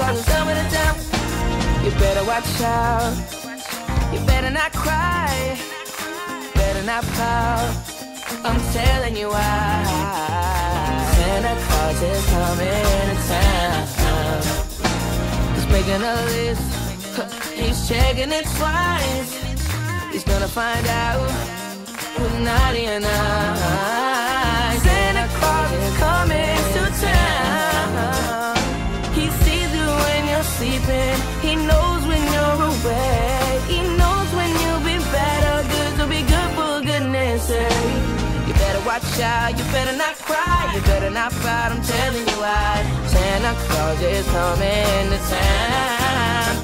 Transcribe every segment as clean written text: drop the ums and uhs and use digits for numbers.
Claus is coming to town. You better watch out. You better not cry. Better not pout. I'm telling you why. Santa Claus is coming to town. He's making a list. He's checking it twice. He's gonna find out who's naughty and nice. Santa Claus is coming to town. He sees you when you're sleeping. He knows when you're awake. He knows when you'll be bad or good. So be good for goodness sake. You better watch out. You better not cry. You better not fight. I'm telling you why. Santa Claus is coming to town.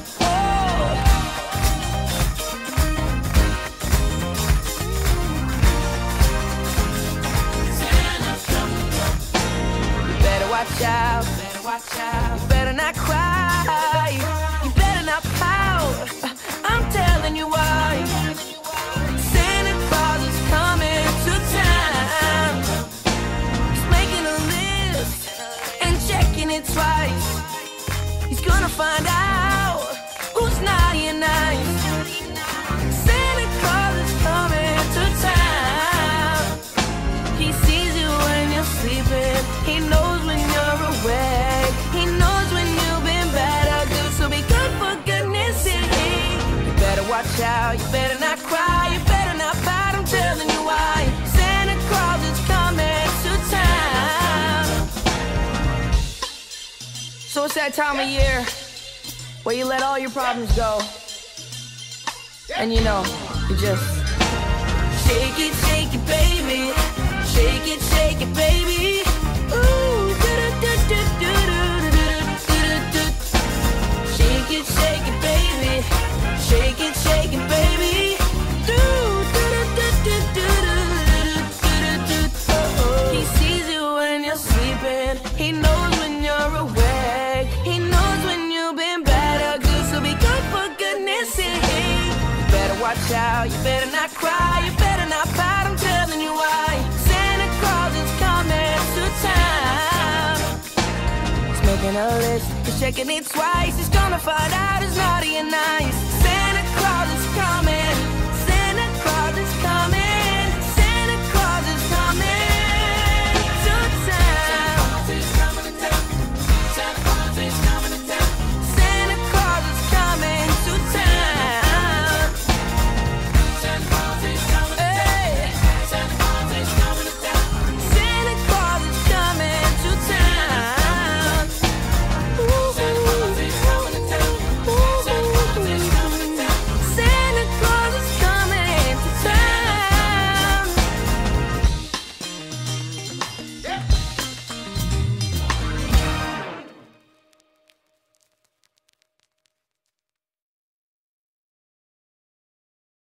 Watch out, you better not cry, you better not pout, I'm telling you why. Santa Claus is coming to town. He's making a list and checking it twice. He's gonna find out who's naughty and nice. Santa Claus is coming to town. He sees you when you're sleeping. He knows when you're awake. He knows when you've been bad or good. So be good for goodness sake. You better watch out. You better not cry. You better not fight. I'm telling you why. Santa Claus is coming to town. So it's that time of year where you let all your problems go. And you know, you just shake it, baby. Shake it, baby. Ooh, shake it, baby. Shake it, baby. He sees you when you're sleeping. He knows when you're awake. He knows when you've been bad or good. So be good for goodness sake. You better watch out. You better not cry. You better not pout. I'm telling you why. Santa Claus is coming to town. He's making a list. He's checking it twice. He's gonna find out who's naughty and nice.